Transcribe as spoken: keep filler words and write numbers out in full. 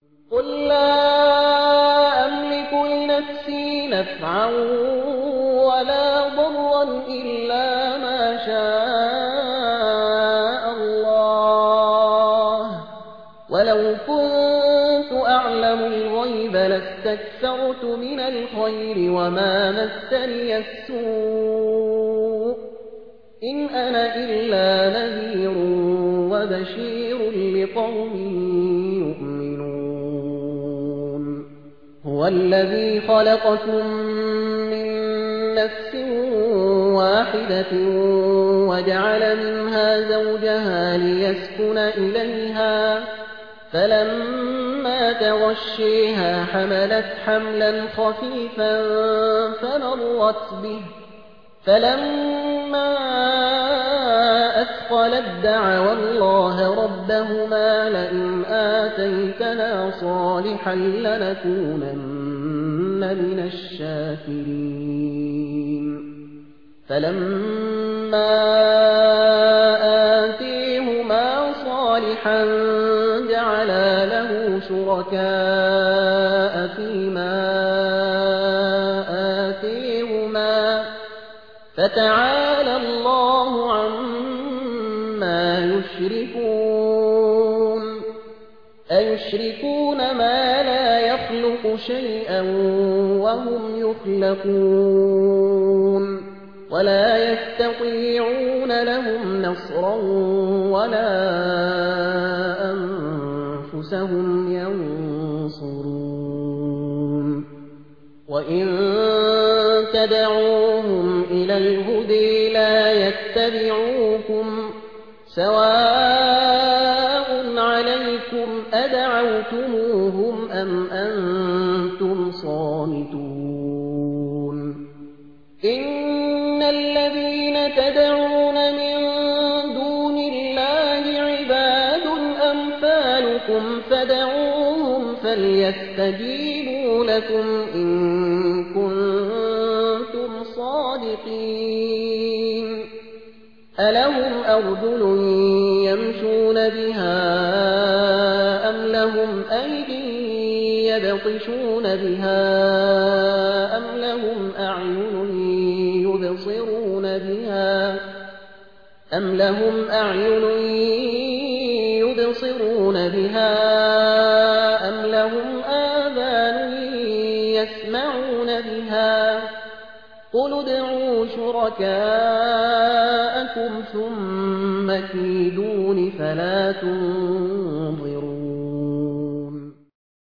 قل لا أملك لنفسي نفعا ولا ضرا إلا ما شاء الله ولو كنت أعلم الغيب لاستكثرت من الخير وما مسني السوء إن أنا إلا نذير وبشير لقوم يؤمنون هو الذي خلقكم من نفس واحدة وجعل منها زوجها ليسكن إليها فلما تغشيها حملت حملا خفيفا فمرت به فلما أثقلت دعوا الله ربهما لئن آتيتنا صالحا لنكونن من الشاكرين فلما آتيهما صالحا جعلا له شركاء فيما آتيهما فتعالى الله عما يشركون أيشركون ما لا يخلق شيئا وهم يخلقون ولا يستطيعون لهم نصرا ولا أنفسهم ينصرون وإن تدعوهم إلى الهدى لا يتبعوكم سواء عليكم أدعوتموهم أم أنتم صامتون إن الذين تدعون من دون الله عباد أمثالكم فدعوهم فليستجيبوا لكم إن كنتم صادقين ألهم أرجل يمشون بها أم لهم أيدي يبطشون بها أم لهم أعين يبصرون بها أم لهم أعين يبصرون بها أم لهم آذان يسمعون بها قل ادعوا شركاءكم ثم كيدون فلا تنظرون